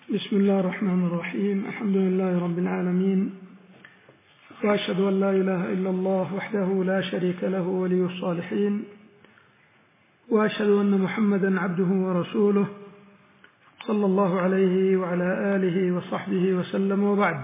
بسم الله الرحمن الرحيم. الحمد لله رب العالمين، وأشهد أن لا إله إلا الله وحده لا شريك له ولي الصالحين، وأشهد أن محمدا عبده ورسوله صلى الله عليه وعلى آله وصحبه وسلم، وبعد.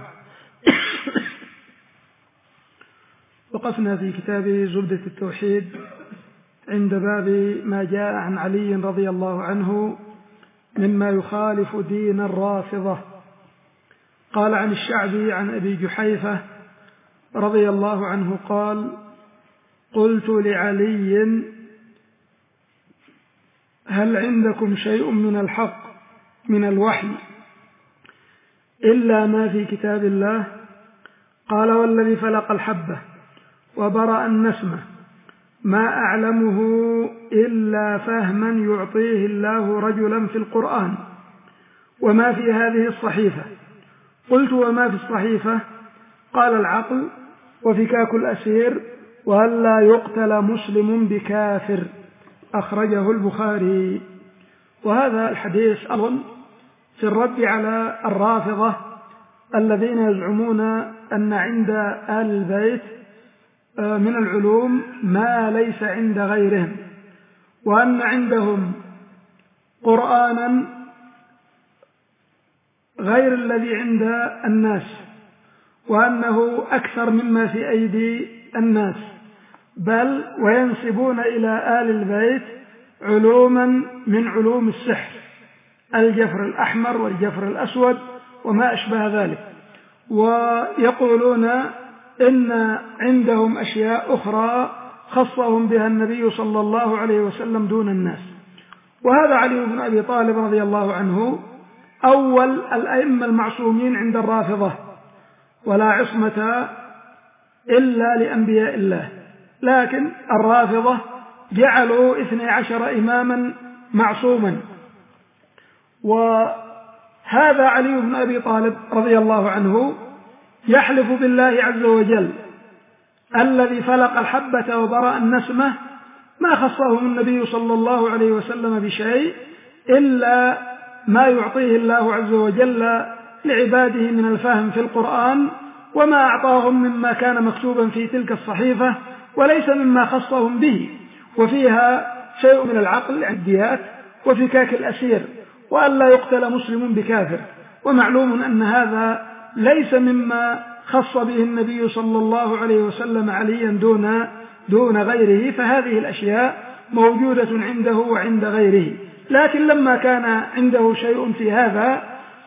وقفنا في كتاب زبدة التوحيد عند باب ما جاء عن علي رضي الله عنه مما يخالف دين الرافضة. قال عن الشعبي عن أبي جحيفة رضي الله عنه قال: قلت لعلي: هل عندكم شيء من الحق من الوحي إلا ما في كتاب الله؟ قال: والذي فلق الحبة وبرأ النسمة ما أعلمه إلا فهما يعطيه الله رجلا في القرآن وما في هذه الصحيفة. قلت: وما في الصحيفة؟ قال: العقل وفكاك الأسير وأن لا يقتل مسلم بكافر. أخرجه البخاري. وهذا الحديث أظن في الرد على الرافضة الذين يزعمون أن عند آل البيت من العلوم ما ليس عند غيرهم، وأن عندهم قرآنا غير الذي عند الناس، وأنه أكثر مما في أيدي الناس، بل وينسبون إلى آل البيت علوما من علوم السحر، الجفر الأحمر والجفر الأسود وما أشبه ذلك، ويقولون إن عندهم أشياء أخرى خصهم بها النبي صلى الله عليه وسلم دون الناس. وهذا علي بن أبي طالب رضي الله عنه أول الأئمة المعصومين عند الرافضة، ولا عصمة إلا لأنبياء الله، لكن الرافضة جعلوا 12 إماما معصوما. وهذا علي بن أبي طالب رضي الله عنه يحلف بالله عز وجل: الذي فلق الحبة وبرأ النسمة ما خصهم النبي صلى الله عليه وسلم بشيء إلا ما يعطيه الله عز وجل لعباده من الفهم في القرآن، وما أعطاهم مما كان مكتوبا في تلك الصحيفة وليس مما خصهم به، وفيها شيء من العقل عن الديات وفكاك الأسير وأن لا يقتل مسلم بكافر. ومعلوم أن هذا ليس مما خص به النبي صلى الله عليه وسلم عليا دون غيره، فهذه الأشياء موجودة عنده وعند غيره، لكن لما كان عنده شيء في هذا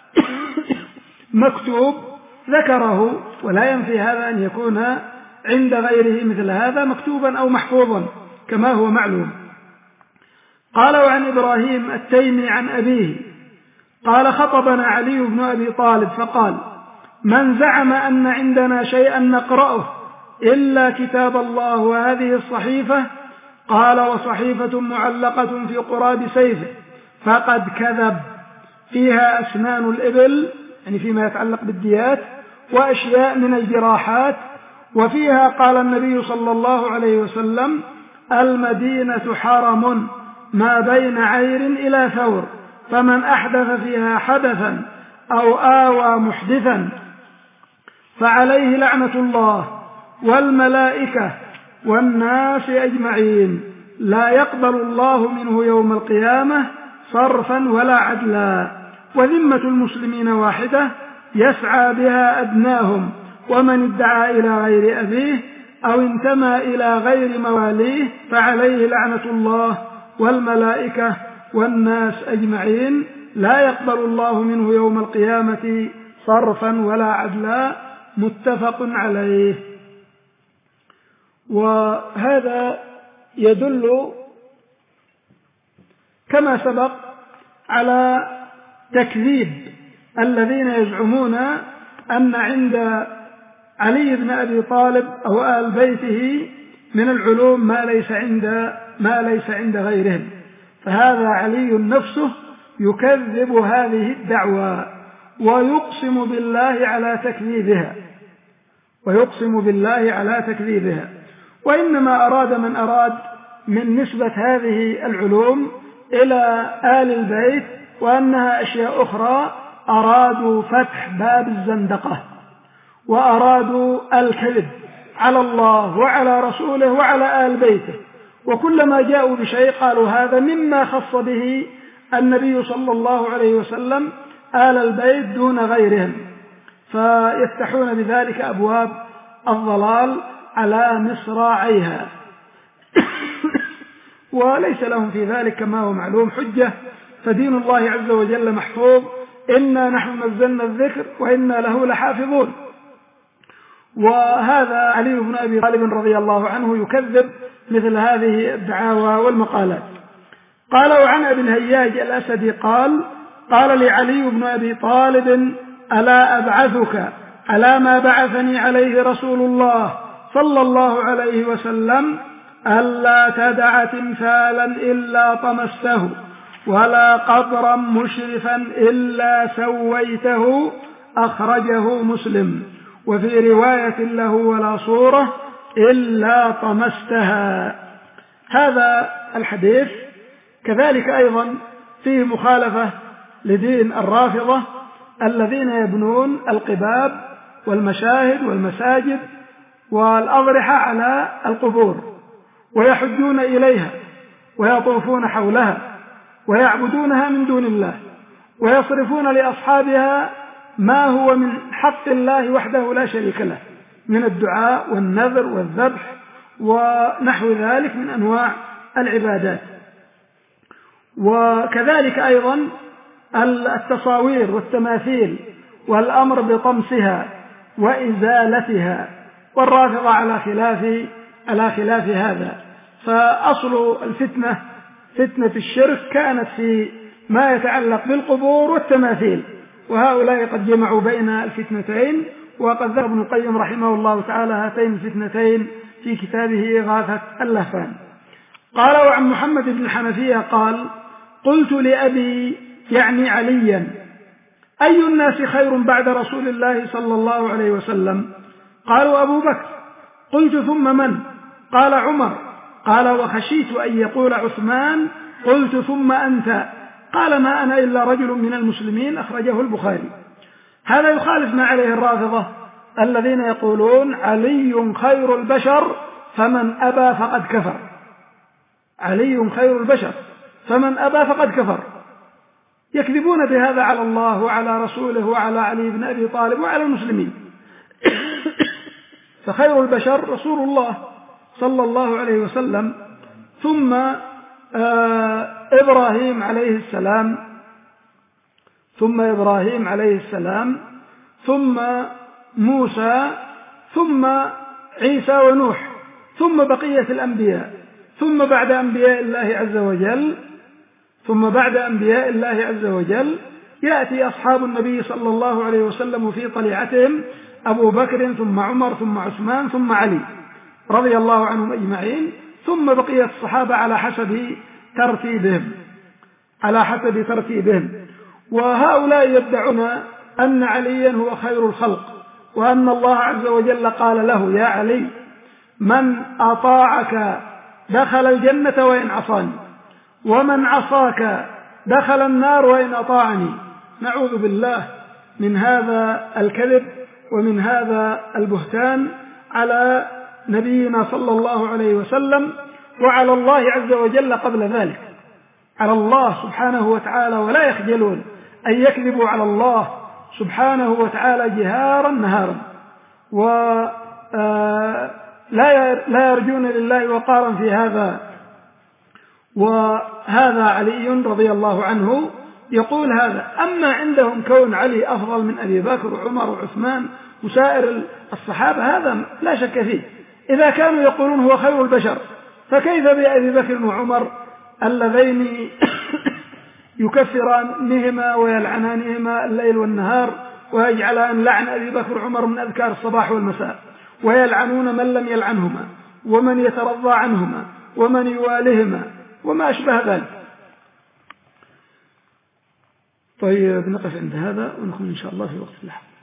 مكتوب ذكره، ولا ينفي هذا أن يكون عند غيره مثل هذا مكتوبا أو محفوظا كما هو معلوم. قال: وعن إبراهيم التيمي عن أبيه قال: خطبنا علي بن أبي طالب فقال: من زعم أن عندنا شيئا نقرأه إلا كتاب الله وهذه الصحيفة، قال: وصحيفة معلقة في قراب سيفه، فقد كذب، فيها أسنان الإبل، يعني فيما يتعلق بالديات، وأشياء من الجراحات، وفيها قال النبي صلى الله عليه وسلم: المدينة حرم ما بين عير إلى ثور، فمن أحدث فيها حدثا أو آوى محدثا فعليه لعنة الله والملائكة والناس أجمعين، لا يقبل الله منه يوم القيامة صرفا ولا عدلا، وذمة المسلمين واحدة يسعى بها أدناهم، ومن ادعى إلى غير أبيه أو انتمى إلى غير مواليه فعليه لعنة الله والملائكة والناس أجمعين، لا يقبل الله منه يوم القيامة صرفا ولا عدلا. متفق عليه. وهذا يدل كما سبق على تكذيب الذين يزعمون أن عند علي بن أبي طالب أو آل بيته من العلوم ما ليس عند غيرهم، فهذا علي نفسه يكذب هذه الدعوى ويقسم بالله على تكذيبها، وإنما أراد من أراد من نسبة هذه العلوم إلى آل البيت وأنها أشياء أخرى أرادوا فتح باب الزندقة، وأرادوا الكذب على الله وعلى رسوله وعلى آل بيته، وكلما جاءوا بشيء قالوا هذا مما خص به النبي صلى الله عليه وسلم آل البيت دون غيرهم، فيفتحون بذلك أبواب الضلال على مصراعيها وليس لهم في ذلك كما هو معلوم حجة، فدين الله عز وجل محفوظ، إنا نحن نزلنا الذكر وإنا له لحافظون. وهذا علي بن أبي طالب رضي الله عنه يكذب مثل هذه الدعاوى والمقالات. قال وعن أبي الهياج الأسدي قال قال لعلي بن أبي طالب ألا أبعثك على ما بعثني عليه رسول الله صلى الله عليه وسلم ألا تدع تمثالا إلا طمسته ولا قبرا مشرفا إلا سويته، أخرجه مسلم. وفي رواية له ولا صورة إلا طمستها. هذا الحديث كذلك أيضا فيه مخالفة لدين الرافضة الذين يبنون القباب والمشاهد والمساجد والأضرحة على القبور ويحجون إليها ويطوفون حولها ويعبدونها من دون الله ويصرفون لأصحابها ما هو من حق الله وحده لا شريك له من الدعاء والنذر والذبح ونحو ذلك من أنواع العبادات. وكذلك أيضا التصاوير والتماثيل والأمر بطمسها وإزالتها، والرافضة على خلاف هذا. فأصل الفتنة فتنة الشرك كانت في ما يتعلق بالقبور والتماثيل، وهؤلاء قد جمعوا بين الفتنتين، وقد ذكر ابن القيم رحمه الله تعالى هاتين الفتنتين في كتابه إغاثة اللهفان. قال وعن محمد بن الحنفية قال قلت لأبي يعني عليا أي الناس خير بعد رسول الله صلى الله عليه وسلم؟ قالوا أبو بكر. قلت ثم من؟ قال عمر. قال وخشيت أن يقول عثمان. قلت ثم أنت؟ قال ما أنا إلا رجل من المسلمين، أخرجه البخاري. هذا يخالف ما عليه الرافضة الذين يقولون علي خير البشر فمن أبى فقد كفر. علي خير البشر فمن أبى فقد كفر. يكذبون بهذا على الله وعلى رسوله وعلى علي بن أبي طالب وعلى المسلمين. فخير البشر رسول الله صلى الله عليه وسلم، ثم إبراهيم عليه السلام، ثم موسى، ثم عيسى ونوح، ثم بقية الأنبياء، ثم بعد أنبياء الله عز وجل يأتي أصحاب النبي صلى الله عليه وسلم في طليعتهم أبو بكر ثم عمر ثم عثمان ثم علي رضي الله عنهم أجمعين، ثم بقية الصحابة على حسب ترتيبهم. وهؤلاء يدعون أن عليا هو خير الخلق، وأن الله عز وجل قال له يا علي من أطاعك دخل الجنة وإن عصاني، ومن عصاك دخل النار وإن أطاعني. نعوذ بالله من هذا الكذب ومن هذا البهتان على نبينا صلى الله عليه وسلم وعلى الله عز وجل قبل ذلك، على الله سبحانه وتعالى، ولا يخجلون أن يكذبوا على الله سبحانه وتعالى جهارا نهارا، لا يرجون لله وقارا في هذا. وهذا علي رضي الله عنه يقول هذا. أما عندهم كون علي أفضل من أبي بكر وعمر وعثمان وسائر الصحابة هذا لا شك فيه. إذا كانوا يقولون هو خير البشر، فكيف بأبي بكر وعمر اللذين يكفرانهما ويلعنانهما الليل والنهار، ويجعلان لعن أبي بكر وعمر من أذكار الصباح والمساء، ويلعنون من لم يلعنهما ومن يترضى عنهما ومن يوالهما وما أشبه ذلك. طيب نقف عند هذا ونكون إن شاء الله في وقت اللاحق.